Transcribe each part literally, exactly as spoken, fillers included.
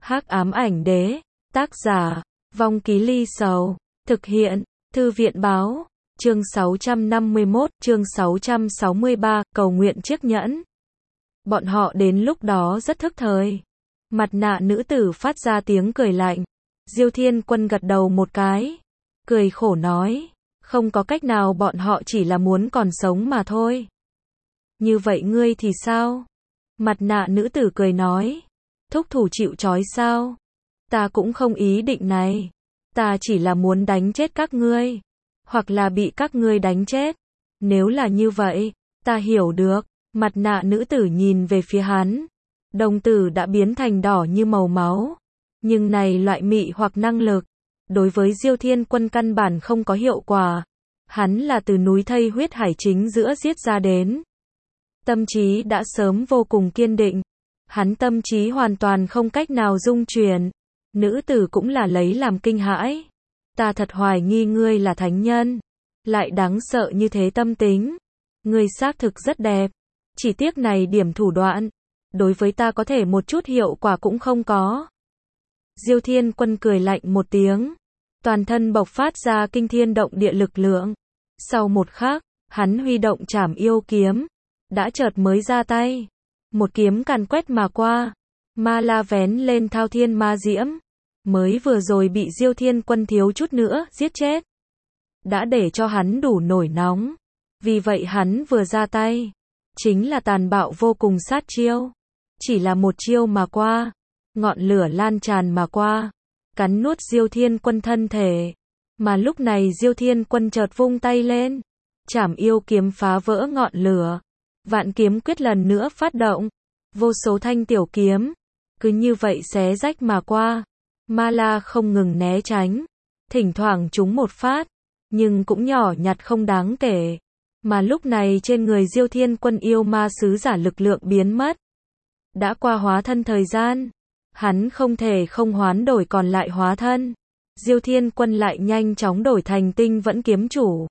Hắc ám ảnh đế, tác giả, Vong Ký Ly Sầu, thực hiện, Thư viện báo, chương sáu trăm năm mươi mốt, chương sáu trăm sáu mươi ba, cầu nguyện chiếc nhẫn. Bọn họ đến lúc đó rất thức thời. Mặt nạ nữ tử phát ra tiếng cười lạnh. Diêu Thiên Quân gật đầu một cái, cười khổ nói, không có cách nào, bọn họ chỉ là muốn còn sống mà thôi. Như vậy ngươi thì sao? Mặt nạ nữ tử cười nói, thúc thủ chịu trói sao? Ta cũng không ý định này. Ta chỉ là muốn đánh chết các ngươi, hoặc là bị các ngươi đánh chết. Nếu là như vậy, ta hiểu được. Mặt nạ nữ tử nhìn về phía hắn. Đồng tử đã biến thành đỏ như màu máu. Nhưng này loại mị hoặc năng lực, đối với Diêu Thiên Quân căn bản không có hiệu quả. Hắn là từ núi thây huyết hải chính giữa giết ra đến. Tâm trí đã sớm vô cùng kiên định. Hắn tâm trí hoàn toàn không cách nào dung chuyển. Nữ tử cũng là lấy làm kinh hãi. Ta thật hoài nghi ngươi là thánh nhân. Lại đáng sợ như thế tâm tính. Ngươi xác thực rất đẹp. Chỉ tiếc này điểm thủ đoạn. Đối với ta có thể một chút hiệu quả cũng không có. Diêu Thiên Quân cười lạnh một tiếng. Toàn thân bộc phát ra kinh thiên động địa lực lượng. Sau một khắc, hắn huy động trảm yêu kiếm. Đã chợt mới ra tay. Một kiếm càn quét mà qua. Ma la vén lên thao thiên ma diễm. Mới vừa rồi bị Diêu Thiên Quân thiếu chút nữa giết chết. Đã để cho hắn đủ nổi nóng. Vì vậy hắn vừa ra tay. Chính là tàn bạo vô cùng sát chiêu. Chỉ là một chiêu mà qua. Ngọn lửa lan tràn mà qua. Cắn nuốt Diêu Thiên Quân thân thể. Mà lúc này Diêu Thiên Quân chợt vung tay lên. Trảm yêu kiếm phá vỡ ngọn lửa. Vạn kiếm quyết lần nữa phát động. Vô số thanh tiểu kiếm. Cứ như vậy xé rách mà qua. Ma la không ngừng né tránh. Thỉnh thoảng trúng một phát. Nhưng cũng nhỏ nhặt không đáng kể. Mà lúc này trên người Diêu Thiên Quân yêu ma sứ giả lực lượng biến mất. Đã qua hóa thân thời gian. Hắn không thể không hoán đổi còn lại hóa thân. Diêu Thiên Quân lại nhanh chóng đổi thành tinh vẫn kiếm chủ.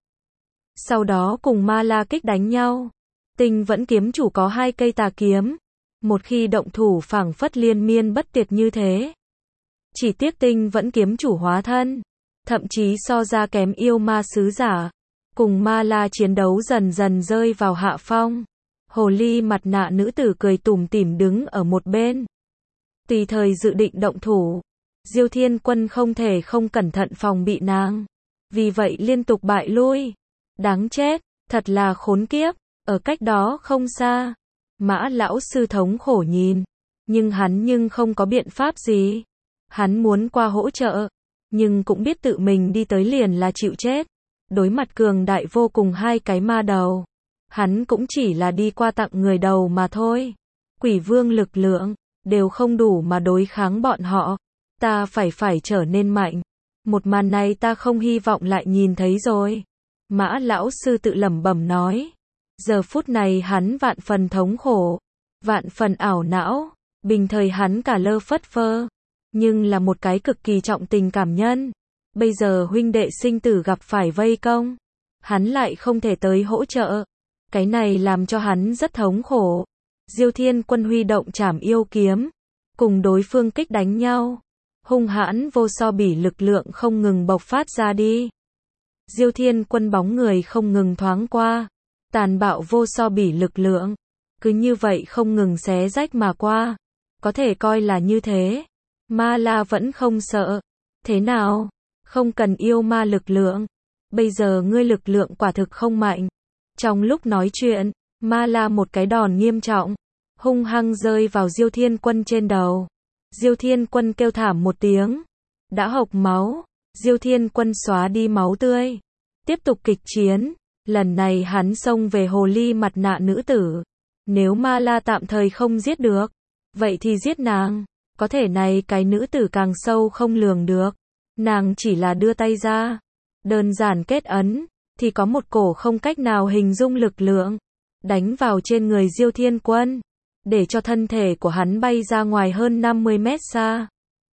Sau đó cùng ma la kích đánh nhau. Tinh vẫn kiếm chủ có hai cây tà kiếm. Một khi động thủ phảng phất liên miên bất tuyệt như thế. Chỉ tiếc tinh vẫn kiếm chủ hóa thân. Thậm chí so ra kém yêu ma sứ giả. Cùng ma la chiến đấu dần dần rơi vào hạ phong. Hồ ly mặt nạ nữ tử cười tủm tỉm đứng ở một bên. Tùy thời dự định động thủ. Diêu Thiên Quân không thể không cẩn thận phòng bị nàng. Vì vậy liên tục bại lui. Đáng chết, thật là khốn kiếp. Ở cách đó không xa. Mã lão sư thống khổ nhìn. Nhưng hắn nhưng không có biện pháp gì. Hắn muốn qua hỗ trợ. Nhưng cũng biết tự mình đi tới liền là chịu chết. Đối mặt cường đại vô cùng hai cái ma đầu. Hắn cũng chỉ là đi qua tặng người đầu mà thôi. Quỷ vương lực lượng. Đều không đủ mà đối kháng bọn họ. Ta phải phải trở nên mạnh. Một màn này ta không hy vọng lại nhìn thấy rồi. Mã lão sư tự lẩm bẩm nói. Giờ phút này hắn vạn phần thống khổ. Vạn phần ảo não. Bình thời hắn cả lơ phất phơ. Nhưng là một cái cực kỳ trọng tình cảm nhân. Bây giờ huynh đệ sinh tử gặp phải vây công. Hắn lại không thể tới hỗ trợ. Cái này làm cho hắn rất thống khổ. Diêu Thiên Quân huy động trảm yêu kiếm. Cùng đối phương kích đánh nhau. Hung hãn vô so bỉ lực lượng không ngừng bộc phát ra đi. Diêu Thiên Quân bóng người không ngừng thoáng qua. Tàn bạo vô so bỉ lực lượng. Cứ như vậy không ngừng xé rách mà qua. Có thể coi là như thế. Ma la vẫn không sợ. Thế nào? Không cần yêu ma lực lượng. Bây giờ ngươi lực lượng quả thực không mạnh. Trong lúc nói chuyện, ma la một cái đòn nghiêm trọng. Hung hăng rơi vào Diêu Thiên Quân trên đầu. Diêu Thiên Quân kêu thảm một tiếng. Đã hộc máu. Diêu Thiên Quân xóa đi máu tươi. Tiếp tục kịch chiến. Lần này hắn xông về hồ ly mặt nạ nữ tử. Nếu ma la tạm thời không giết được. Vậy thì giết nàng. Có thể này cái nữ tử càng sâu không lường được. Nàng chỉ là đưa tay ra. Đơn giản kết ấn. Thì có một cổ không cách nào hình dung lực lượng. Đánh vào trên người Diêu Thiên Quân. Để cho thân thể của hắn bay ra ngoài hơn năm mươi mét xa.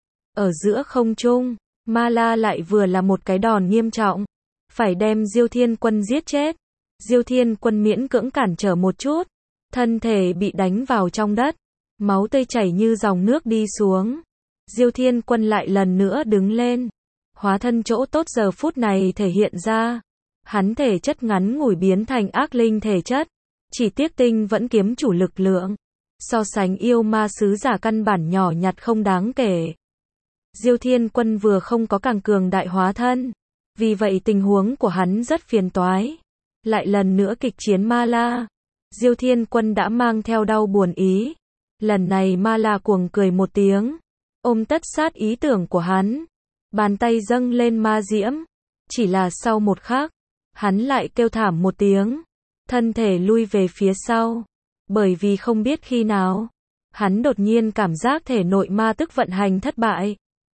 Ở giữa không trung. Ma la lại vừa là một cái đòn nghiêm trọng. Phải đem Diêu Thiên Quân giết chết. Diêu Thiên Quân miễn cưỡng cản trở một chút. Thân thể bị đánh vào trong đất. Máu tươi chảy như dòng nước đi xuống. Diêu Thiên Quân lại lần nữa đứng lên. Hóa thân chỗ tốt giờ phút này thể hiện ra. Hắn thể chất ngắn ngủi biến thành ác linh thể chất. Chỉ tiếc tinh vẫn kiếm chủ lực lượng. So sánh yêu ma sứ giả căn bản nhỏ nhặt không đáng kể. Diêu Thiên Quân vừa không có càng cường đại hóa thân. Vì vậy tình huống của hắn rất phiền toái. Lại lần nữa kịch chiến Ma La. Diêu Thiên Quân đã mang theo đau buồn ý. Lần này Ma La cuồng cười một tiếng. Ôm tất sát ý tưởng của hắn. Bàn tay dâng lên ma diễm. Chỉ là sau một khắc. Hắn lại kêu thảm một tiếng. Thân thể lui về phía sau. Bởi vì không biết khi nào. Hắn đột nhiên cảm giác thể nội ma tức vận hành thất bại.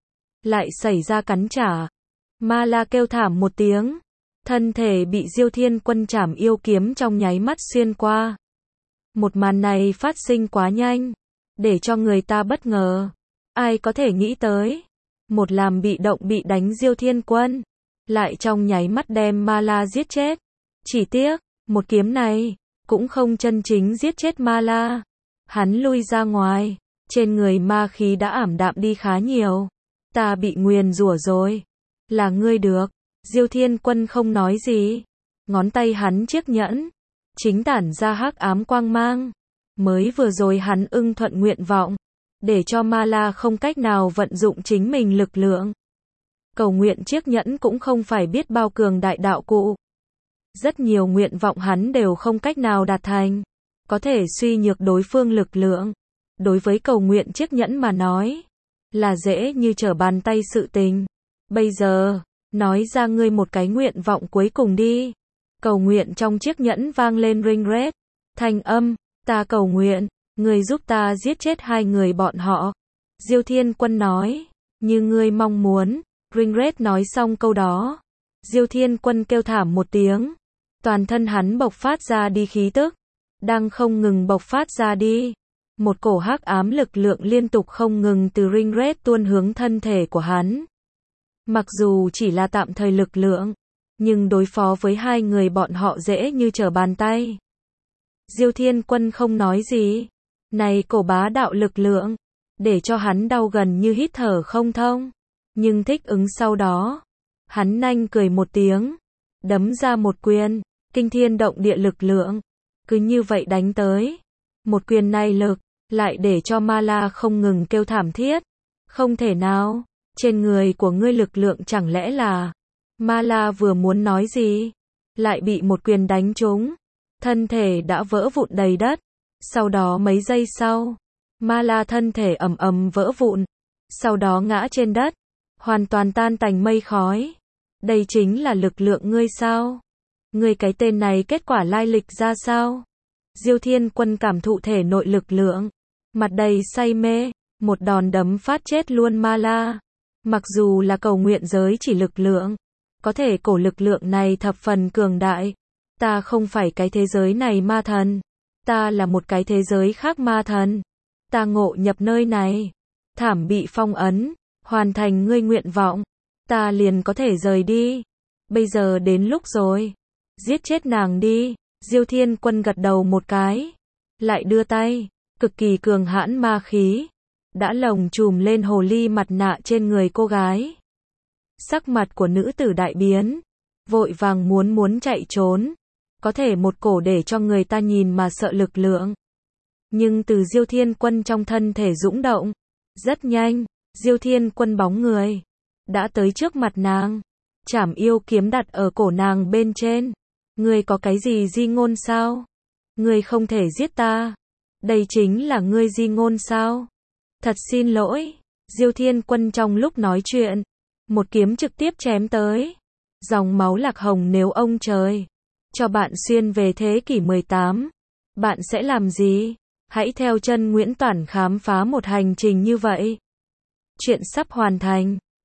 Lại xảy ra cắn trả. Ma La kêu thảm một tiếng. Thân thể bị Diêu Thiên Quân chảm yêu kiếm trong nháy mắt xuyên qua. Một màn này phát sinh quá nhanh. Để cho người ta bất ngờ. Ai có thể nghĩ tới. Một làm bị động bị đánh Diêu Thiên Quân. Lại trong nháy mắt đem Ma La giết chết. Chỉ tiếc, một kiếm này. Cũng không chân chính giết chết Ma La. Hắn lui ra ngoài. Trên người ma khí đã ảm đạm đi khá nhiều. Ta bị nguyền rủa rồi. Là ngươi được. Diêu Thiên Quân không nói gì. Ngón tay hắn chiếc nhẫn. Chính tản ra hắc ám quang mang. Mới vừa rồi hắn ưng thuận nguyện vọng. Để cho Ma La không cách nào vận dụng chính mình lực lượng. Cầu nguyện chiếc nhẫn cũng không phải biết bao cường đại đạo cụ. Rất nhiều nguyện vọng hắn đều không cách nào đạt thành. Có thể suy nhược đối phương lực lượng. Đối với cầu nguyện chiếc nhẫn mà nói. Là dễ như trở bàn tay sự tình. Bây giờ, nói ra ngươi một cái nguyện vọng cuối cùng đi. Cầu nguyện trong chiếc nhẫn vang lên ring red. Thanh âm, ta cầu nguyện, ngươi giúp ta giết chết hai người bọn họ. Diêu Thiên Quân nói, như ngươi mong muốn. Ring red nói xong câu đó. Diêu Thiên Quân kêu thảm một tiếng. Toàn thân hắn bộc phát ra đi khí tức. Đang không ngừng bộc phát ra đi. Một cổ hắc ám lực lượng liên tục không ngừng từ ring red tuôn hướng thân thể của hắn. Mặc dù chỉ là tạm thời lực lượng, nhưng đối phó với hai người bọn họ dễ như trở bàn tay. Diêu Thiên Quân không nói gì. Này cổ bá đạo lực lượng, để cho hắn đau gần như hít thở không thông. Nhưng thích ứng sau đó, hắn nhanh cười một tiếng, đấm ra một quyền, kinh thiên động địa lực lượng, cứ như vậy đánh tới. Một quyền này lực, lại để cho Ma La không ngừng kêu thảm thiết. Không thể nào, trên người của ngươi lực lượng chẳng lẽ là... Ma La vừa muốn nói gì, lại bị một quyền đánh trúng. Thân thể đã vỡ vụn đầy đất. Sau đó mấy giây sau, Ma La thân thể ầm ầm vỡ vụn. Sau đó ngã trên đất, hoàn toàn tan tành mây khói. Đây chính là lực lượng ngươi sao? Ngươi cái tên này kết quả lai lịch ra sao? Diêu Thiên Quân cảm thụ thể nội lực lượng, mặt đầy say mê, một đòn đấm phát chết luôn Ma La. Mặc dù là cầu nguyện giới chỉ lực lượng, có thể cổ lực lượng này thập phần cường đại. Ta không phải cái thế giới này ma thần, ta là một cái thế giới khác ma thần. Ta ngộ nhập nơi này, thảm bị phong ấn, hoàn thành ngươi nguyện vọng, ta liền có thể rời đi. Bây giờ đến lúc rồi, giết chết nàng đi. Diêu Thiên Quân gật đầu một cái, lại đưa tay, cực kỳ cường hãn ma khí đã lồng chùm lên hồ ly mặt nạ trên người cô gái. Sắc mặt của nữ tử đại biến, vội vàng muốn muốn chạy trốn, có thể một cổ để cho người ta nhìn mà sợ lực lượng. Nhưng từ Diêu Thiên Quân trong thân thể dũng động, rất nhanh, Diêu Thiên Quân bóng người đã tới trước mặt nàng, chảm yêu kiếm đặt ở cổ nàng bên trên. Ngươi có cái gì di ngôn sao? Ngươi không thể giết ta. Đây chính là ngươi di ngôn sao? Thật xin lỗi. Diêu Thiên Quân trong lúc nói chuyện, một kiếm trực tiếp chém tới. Dòng máu lạc hồng nếu ông trời cho bạn xuyên về thế kỷ mười tám, bạn sẽ làm gì? Hãy theo chân Nguyễn Toản khám phá một hành trình như vậy. Chuyện sắp hoàn thành.